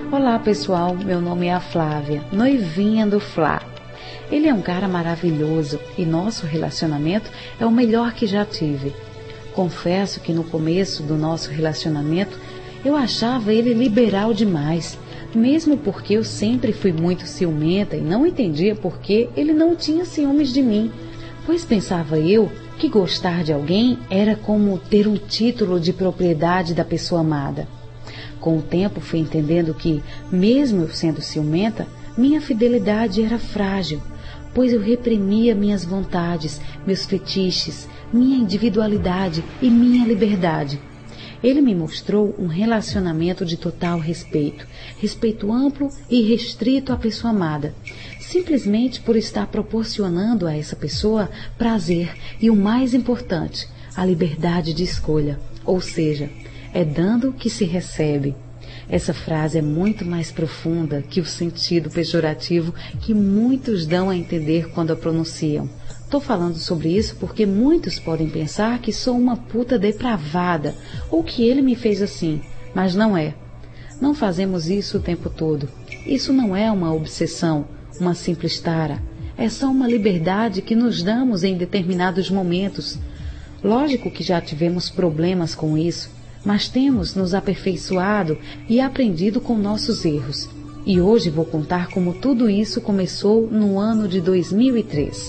Olá pessoal, meu nome é a Flávia, noivinha do Flá. Ele é um cara maravilhoso e nosso relacionamento é o melhor que já tive. Confesso que no começo do nosso relacionamento eu achava ele liberal demais, mesmo porque eu sempre fui muito ciumenta e não entendia por que ele não tinha ciúmes de mim, pois pensava eu que gostar de alguém era como ter um título de propriedade da pessoa amada. Com o tempo fui entendendo que, mesmo eu sendo ciumenta, minha fidelidade era frágil, pois eu reprimia minhas vontades, meus fetiches, minha individualidade e minha liberdade. Ele me mostrou um relacionamento de total respeito, respeito amplo e restrito à pessoa amada, simplesmente por estar proporcionando a essa pessoa prazer e, o mais importante, a liberdade de escolha, ou seja, é dando que se recebe. Essa frase é muito mais profunda que o sentido pejorativo que muitos dão a entender quando a pronunciam. Estou falando sobre isso porque muitos podem pensar que sou uma puta depravada ou que ele me fez assim, mas não é. Não fazemos isso o tempo todo. Isso não é uma obsessão, uma simples tara. É só uma liberdade que nos damos em determinados momentos. Lógico que já tivemos problemas com isso, mas temos nos aperfeiçoado e aprendido com nossos erros. E hoje vou contar como tudo isso começou no ano de 2003.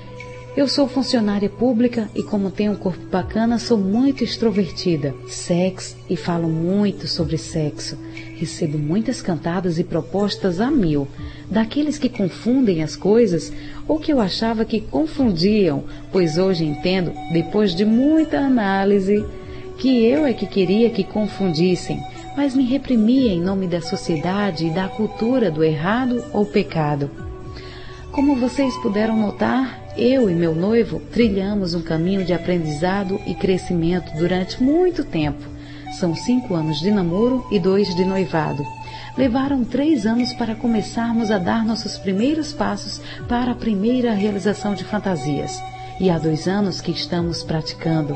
Eu sou funcionária pública e, como tenho um corpo bacana, sou muito extrovertida, sexy e falo muito sobre sexo. Recebo muitas cantadas e propostas a mil, daqueles que confundem as coisas ou que eu achava que confundiam, pois hoje entendo, depois de muita análise, que eu é que queria que confundissem, mas me reprimia em nome da sociedade e da cultura do errado ou pecado. Como vocês puderam notar, eu e meu noivo trilhamos um caminho de aprendizado e crescimento durante muito tempo. São 5 anos de namoro e 2 de noivado. Levaram 3 anos para começarmos a dar nossos primeiros passos para a primeira realização de fantasias. E há 2 anos que estamos praticando.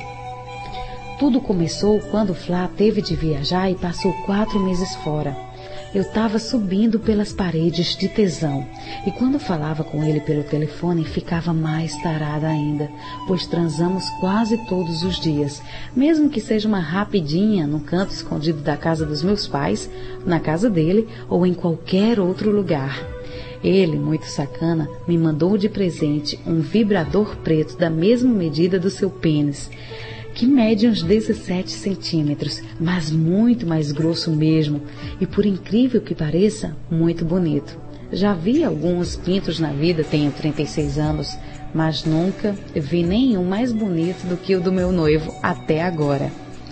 Tudo começou quando o Flá teve de viajar e passou 4 meses fora. Eu estava subindo pelas paredes de tesão e quando falava com ele pelo telefone ficava mais tarada ainda, pois transamos quase todos os dias, mesmo que seja uma rapidinha no canto escondido da casa dos meus pais, na casa dele ou em qualquer outro lugar. Ele, muito sacana, me mandou de presente um vibrador preto da mesma medida do seu pênis, que mede uns 17 centímetros, mas muito mais grosso mesmo, e por incrível que pareça, muito bonito. Já vi alguns pintos na vida, tenho 36 anos, mas nunca vi nenhum mais bonito do que o do meu noivo até agora.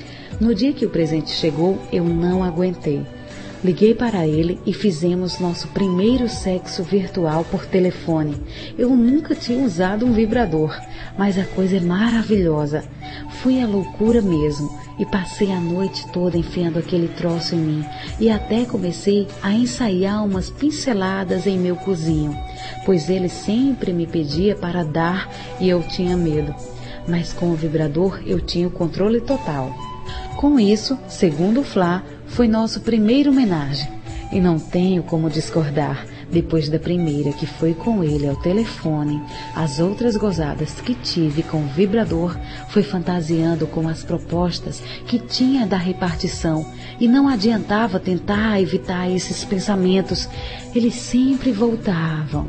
No dia que o presente chegou, eu não aguentei. Liguei para ele e fizemos nosso primeiro sexo virtual por telefone. Eu nunca tinha usado um vibrador, mas a coisa é maravilhosa. Fui à loucura mesmo e passei a noite toda enfiando aquele troço em mim e até comecei a ensaiar umas pinceladas em meu cozinho, pois ele sempre me pedia para dar e eu tinha medo. Mas com o vibrador eu tinha o controle total. Com isso, segundo o Flá, foi nosso primeiro homenagem. E não tenho como discordar. Depois da primeira, que foi com ele ao telefone, as outras gozadas que tive com o vibrador foi fantasiando com as propostas que tinha da repartição. E não adiantava tentar evitar esses pensamentos. Eles sempre voltavam.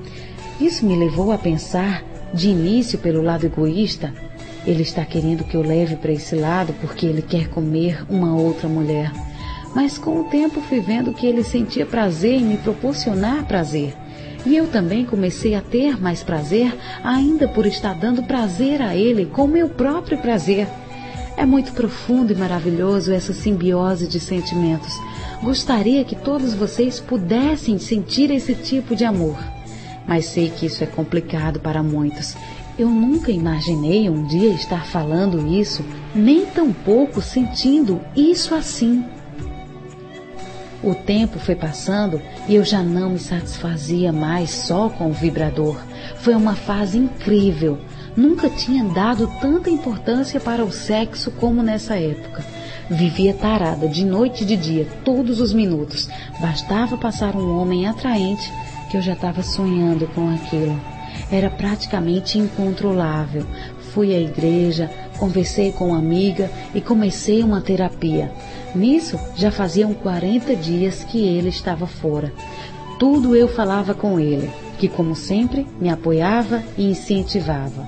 Isso me levou a pensar, de início pelo lado egoísta, ele está querendo que eu leve para esse lado porque ele quer comer uma outra mulher. Mas com o tempo fui vendo que ele sentia prazer em me proporcionar prazer. E eu também comecei a ter mais prazer ainda por estar dando prazer a ele com o meu próprio prazer. É muito profundo e maravilhoso essa simbiose de sentimentos. Gostaria que todos vocês pudessem sentir esse tipo de amor. Mas sei que isso é complicado para muitos. Eu nunca imaginei um dia estar falando isso, nem tampouco sentindo isso assim. O tempo foi passando e eu já não me satisfazia mais só com o vibrador. Foi uma fase incrível. Nunca tinha dado tanta importância para o sexo como nessa época. Vivia tarada, de noite e de dia, todos os minutos. Bastava passar um homem atraente que eu já estava sonhando com aquilo. Era praticamente incontrolável. Fui à igreja, conversei com uma amiga e comecei uma terapia. Nisso, já faziam 40 dias que ele estava fora. Tudo eu falava com ele, que como sempre me apoiava e incentivava.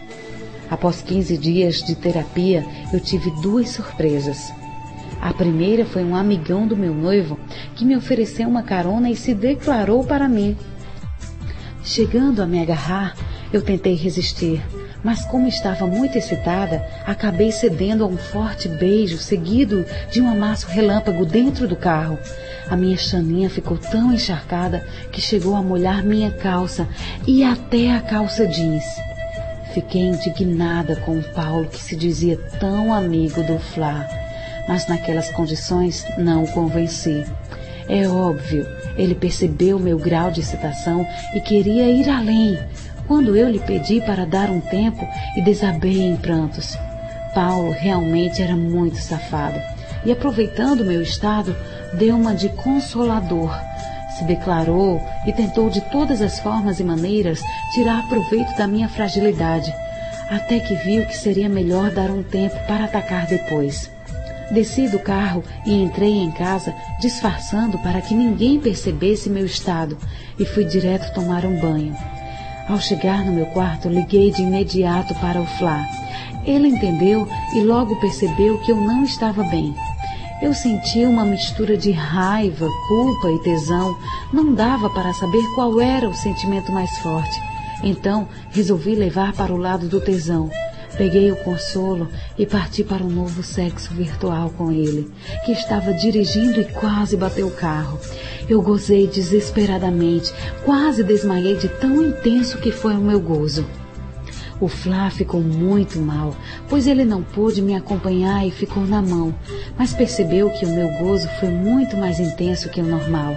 Após 15 dias de terapia, eu tive 2 surpresas. A primeira foi um amigão do meu noivo que me ofereceu uma carona e se declarou para mim. Chegando a me agarrar, eu tentei resistir, mas como estava muito excitada, acabei cedendo a um forte beijo seguido de um amasso relâmpago dentro do carro. A minha chaninha ficou tão encharcada que chegou a molhar minha calça e até a calça jeans. Fiquei indignada com o Paulo, que se dizia tão amigo do Flá, mas naquelas condições não o convenci. É óbvio, ele percebeu meu grau de excitação e queria ir além, quando eu lhe pedi para dar um tempo e desabei em prantos. Paulo realmente era muito safado e, aproveitando meu estado, deu uma de consolador. Se declarou e tentou de todas as formas e maneiras tirar proveito da minha fragilidade, até que viu que seria melhor dar um tempo para atacar depois. Desci do carro e entrei em casa, disfarçando para que ninguém percebesse meu estado, e fui direto tomar um banho. Ao chegar no meu quarto, liguei de imediato para o Flá. Ele entendeu e logo percebeu que eu não estava bem. Eu sentia uma mistura de raiva, culpa e tesão. Não dava para saber qual era o sentimento mais forte. Então, resolvi levar para o lado do tesão. Peguei o consolo e parti para um novo sexo virtual com ele, que estava dirigindo e quase bateu o carro. Eu gozei desesperadamente, quase desmaiei de tão intenso que foi o meu gozo. O Flá ficou muito mal, pois ele não pôde me acompanhar e ficou na mão, mas percebeu que o meu gozo foi muito mais intenso que o normal.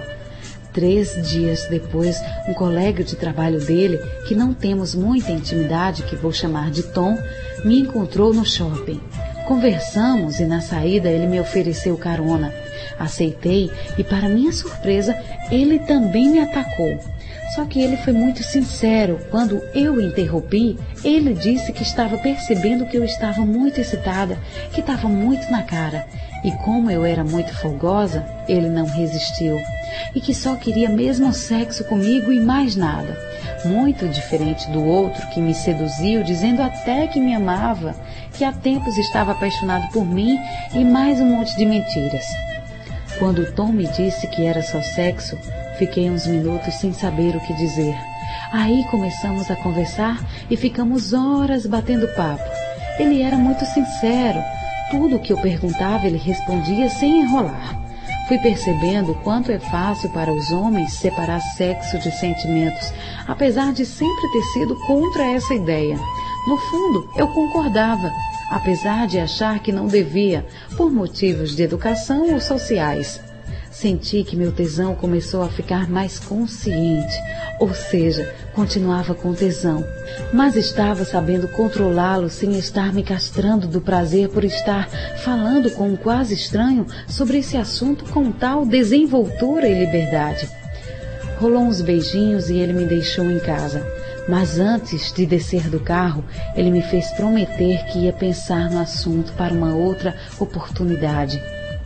3 dias depois, um colega de trabalho dele, que não temos muita intimidade, que vou chamar de Tom, me encontrou no shopping. Conversamos e na saída ele me ofereceu carona. Aceitei e, para minha surpresa, ele também me atacou. Só que ele foi muito sincero. Quando eu o interrompi, ele disse que estava percebendo que eu estava muito excitada, que estava muito na cara. E como eu era muito folgosa, ele não resistiu. E que só queria mesmo sexo comigo e mais nada. Muito diferente do outro que me seduziu, dizendo até que me amava, que há tempos estava apaixonado por mim e mais um monte de mentiras. Quando o Tom me disse que era só sexo, fiquei uns minutos sem saber o que dizer. Aí começamos a conversar e ficamos horas batendo papo. Ele era muito sincero. Tudo o que eu perguntava ele respondia sem enrolar. Fui percebendo o quanto é fácil para os homens separar sexo de sentimentos, apesar de sempre ter sido contra essa ideia. No fundo, eu concordava, apesar de achar que não devia, por motivos de educação ou sociais. Senti que meu tesão começou a ficar mais consciente, ou seja, continuava com tesão, mas estava sabendo controlá-lo sem estar me castrando do prazer por estar falando com um quase estranho sobre esse assunto com tal desenvoltura e liberdade. Rolou uns beijinhos e ele me deixou em casa, mas antes de descer do carro, ele me fez prometer que ia pensar no assunto para uma outra oportunidade.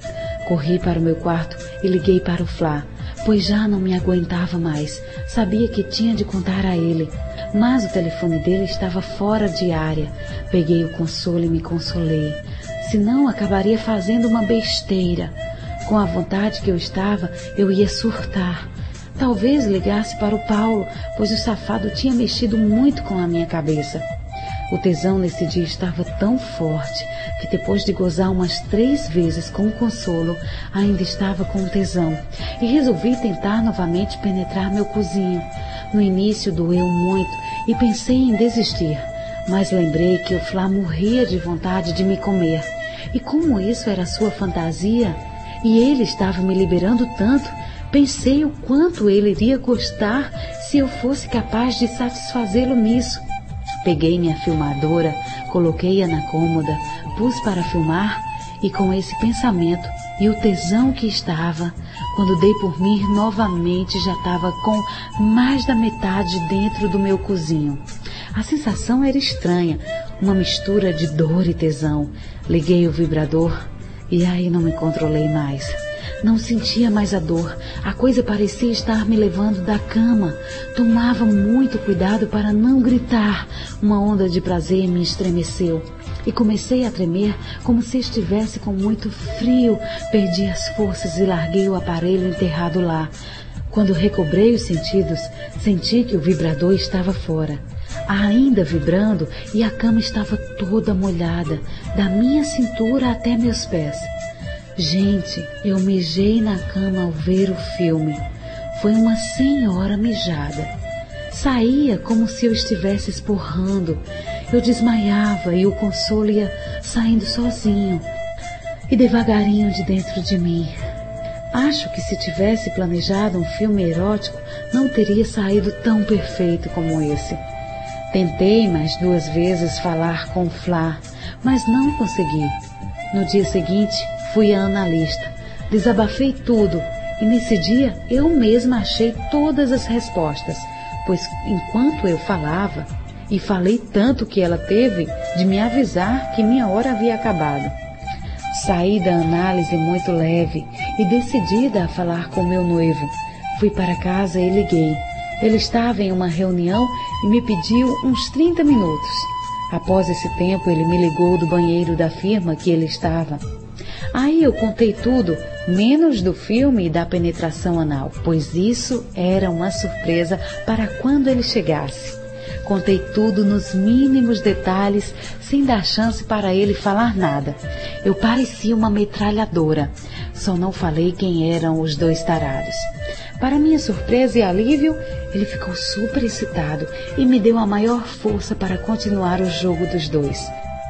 Corri para o meu quarto e liguei para o Flá, pois já não me aguentava mais. Sabia que tinha de contar a ele, mas o telefone dele estava fora de área. Peguei o consolo e me consolei. Senão acabaria fazendo uma besteira. Com a vontade que eu estava, eu ia surtar. Talvez ligasse para o Paulo, pois o safado tinha mexido muito com a minha cabeça. O tesão nesse dia estava tão forte que depois de gozar umas 3 vezes com o consolo, ainda estava com tesão e resolvi tentar novamente penetrar meu cozinho. No início doeu muito e pensei em desistir, mas lembrei que o Flá morria de vontade de me comer. E como isso era sua fantasia e ele estava me liberando tanto, pensei o quanto ele iria gostar se eu fosse capaz de satisfazê-lo nisso. Peguei minha filmadora, coloquei-a na cômoda, pus para filmar e com esse pensamento e o tesão que estava, quando dei por mim novamente já estava com mais da metade dentro do meu cozinho. A sensação era estranha, uma mistura de dor e tesão. Liguei o vibrador e aí não me controlei mais. Não sentia mais a dor, a coisa parecia estar me levando da cama. Tomava muito cuidado para não gritar. Uma onda de prazer me estremeceu e comecei a tremer como se estivesse com muito frio. Perdi as forças e larguei o aparelho enterrado lá. Quando recobrei os sentidos, senti que o vibrador estava fora, ainda vibrando, e a cama estava toda molhada, da minha cintura até meus pés. Gente, eu mijei na cama ao ver o filme. Foi uma senhora mijada. Saía como se eu estivesse esporrando. Eu desmaiava e o consolo ia saindo sozinho e devagarinho de dentro de mim. Acho que se tivesse planejado um filme erótico, não teria saído tão perfeito como esse. Tentei mais 2 vezes falar com Flá, mas não consegui. No dia seguinte, fui à analista, desabafei tudo e nesse dia eu mesma achei todas as respostas, pois enquanto eu falava, e falei tanto que ela teve de me avisar que minha hora havia acabado. Saí da análise muito leve e decidida a falar com meu noivo. Fui para casa e liguei. Ele estava em uma reunião e me pediu uns 30 minutos. Após esse tempo, ele me ligou do banheiro da firma que ele estava. Aí eu contei tudo, menos do filme e da penetração anal, pois isso era uma surpresa para quando ele chegasse. Contei tudo nos mínimos detalhes, sem dar chance para ele falar nada. Eu parecia uma metralhadora. Só não falei quem eram os 2 tarados. Para minha surpresa e alívio, ele ficou super excitado e me deu a maior força para continuar o jogo dos 2.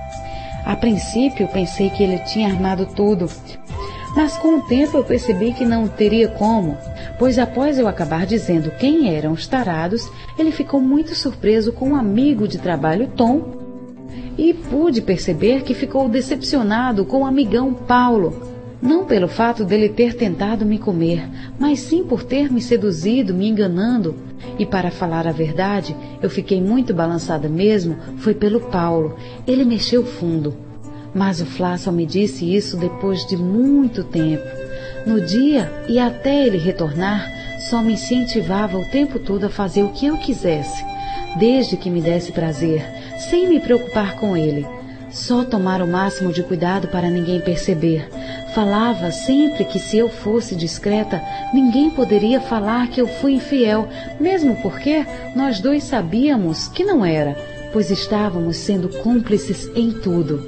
A princípio, pensei que ele tinha armado tudo, mas com o tempo eu percebi que não teria como, pois após eu acabar dizendo quem eram os tarados, ele ficou muito surpreso com um amigo de trabalho, Tom, e pude perceber que ficou decepcionado com o amigão Paulo, não pelo fato dele ter tentado me comer, mas sim por ter me seduzido, me enganando. E para falar a verdade, eu fiquei muito balançada mesmo, foi pelo Paulo. Ele mexeu fundo. Mas o Flá só me disse isso depois de muito tempo. No dia e até ele retornar, só me incentivava o tempo todo a fazer o que eu quisesse, desde que me desse prazer, sem me preocupar com ele. Só tomar o máximo de cuidado para ninguém perceber. Falava sempre que se eu fosse discreta, ninguém poderia falar que eu fui infiel, mesmo porque nós 2 sabíamos que não era, pois estávamos sendo cúmplices em tudo.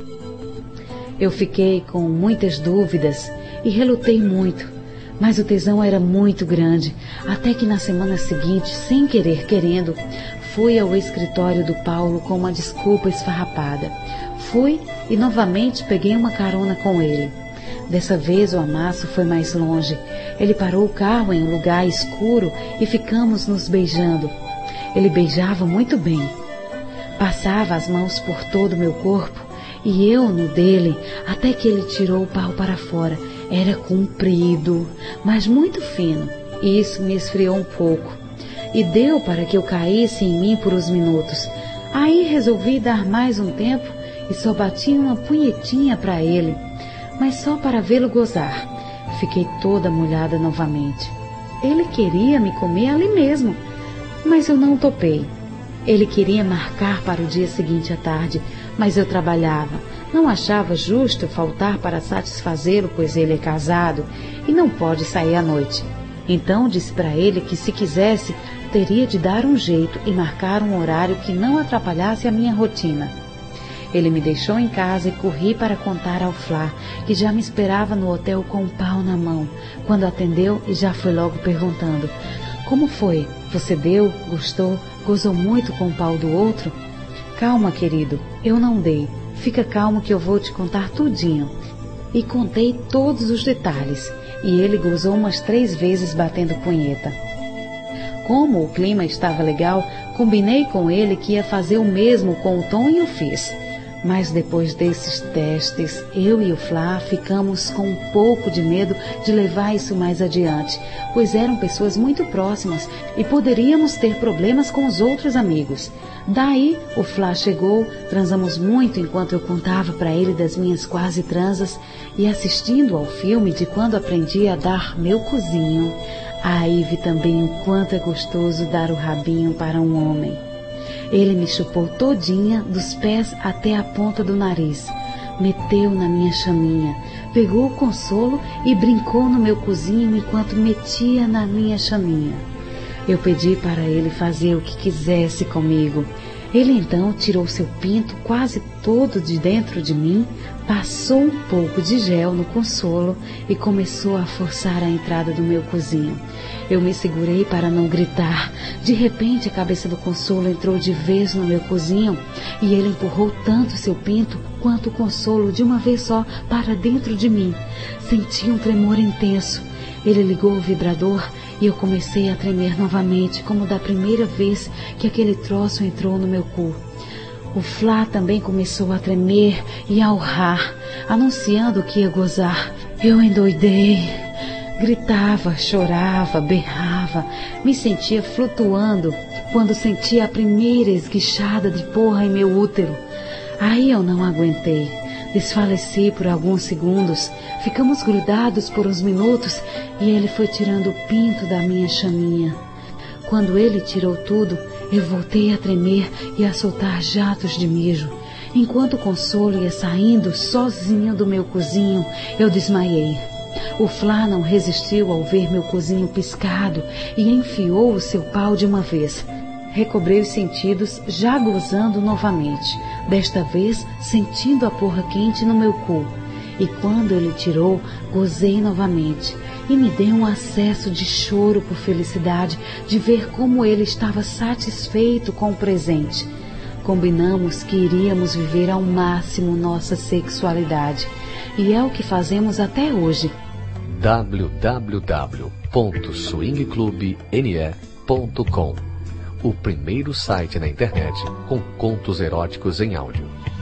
Eu fiquei com muitas dúvidas e relutei muito, mas o tesão era muito grande, até que na semana seguinte, sem querer querendo, fui ao escritório do Paulo com uma desculpa esfarrapada. Fui e novamente peguei uma carona com ele. Dessa vez o amasso foi mais longe. Ele parou o carro em um lugar escuro e ficamos nos beijando. Ele beijava muito bem. Passava as mãos por todo o meu corpo e eu no dele, até que ele tirou o pau para fora. Era comprido, mas muito fino, e isso me esfriou um pouco. E deu para que eu caísse em mim por uns minutos. Aí resolvi dar mais um tempo e só bati uma punhetinha para ele, mas só para vê-lo gozar. Fiquei toda molhada novamente. Ele queria me comer ali mesmo, mas eu não topei. Ele queria marcar para o dia seguinte à tarde, mas eu trabalhava. Não achava justo faltar para satisfazê-lo, pois ele é casado e não pode sair à noite. Então disse para ele que se quisesse, teria de dar um jeito e marcar um horário que não atrapalhasse a minha rotina. Ele me deixou em casa e corri para contar ao Flá, que já me esperava no hotel com um pau na mão. Quando atendeu, e já foi logo perguntando: como foi? Você deu? Gostou? Gozou muito com o pau do outro? Calma, querido, eu não dei. Fica calmo que eu vou te contar tudinho. E contei todos os detalhes, e ele gozou umas 3 vezes batendo punheta. Como o clima estava legal, Combinei com ele que ia fazer o mesmo com o Tom e o fiz. Mas depois desses testes, eu e o Flá ficamos com um pouco de medo de levar isso mais adiante, pois eram pessoas muito próximas e poderíamos ter problemas com os outros amigos. Daí, o Flá chegou, transamos muito enquanto eu contava para ele das minhas quase transas e assistindo ao filme de quando aprendi a dar meu cozinho. Aí vi também o quanto é gostoso dar o rabinho para um homem. Ele me chupou todinha, dos pés até a ponta do nariz, meteu na minha chaminha, pegou o consolo e brincou no meu cozinho enquanto metia na minha chaminha. Eu pedi para ele fazer o que quisesse comigo. Ele então tirou seu pinto quase todo de dentro de mim, passou um pouco de gel no consolo e começou a forçar a entrada do meu cozinho. Eu me segurei para não gritar. De repente, a cabeça do consolo entrou de vez no meu cozinho e ele empurrou tanto seu pinto quanto o consolo de uma vez só para dentro de mim. Senti um tremor intenso. Ele ligou o vibrador e eu comecei a tremer novamente, como da primeira vez que aquele troço entrou no meu cu. O Flá também começou a tremer e a urrar, anunciando que ia gozar. Eu endoidei. Gritava, chorava, berrava, me sentia flutuando quando senti a primeira esguichada de porra em meu útero. Aí eu não aguentei. Desfaleci por alguns segundos, ficamos grudados por uns minutos e ele foi tirando o pinto da minha chaminha. Quando ele tirou tudo, eu voltei a tremer e a soltar jatos de mijo. Enquanto o consolo ia saindo sozinho do meu cozinho, eu desmaiei. O Flá não resistiu ao ver meu cozinho piscado e enfiou o seu pau de uma vez. Recobrei os sentidos, já gozando novamente, desta vez sentindo a porra quente no meu cu. E quando ele tirou, gozei novamente. E me deu um acesso de choro por felicidade de ver como ele estava satisfeito com o presente. Combinamos que iríamos viver ao máximo nossa sexualidade. E é o que fazemos até hoje. www.swingclubne.com, o primeiro site na internet com contos eróticos em áudio.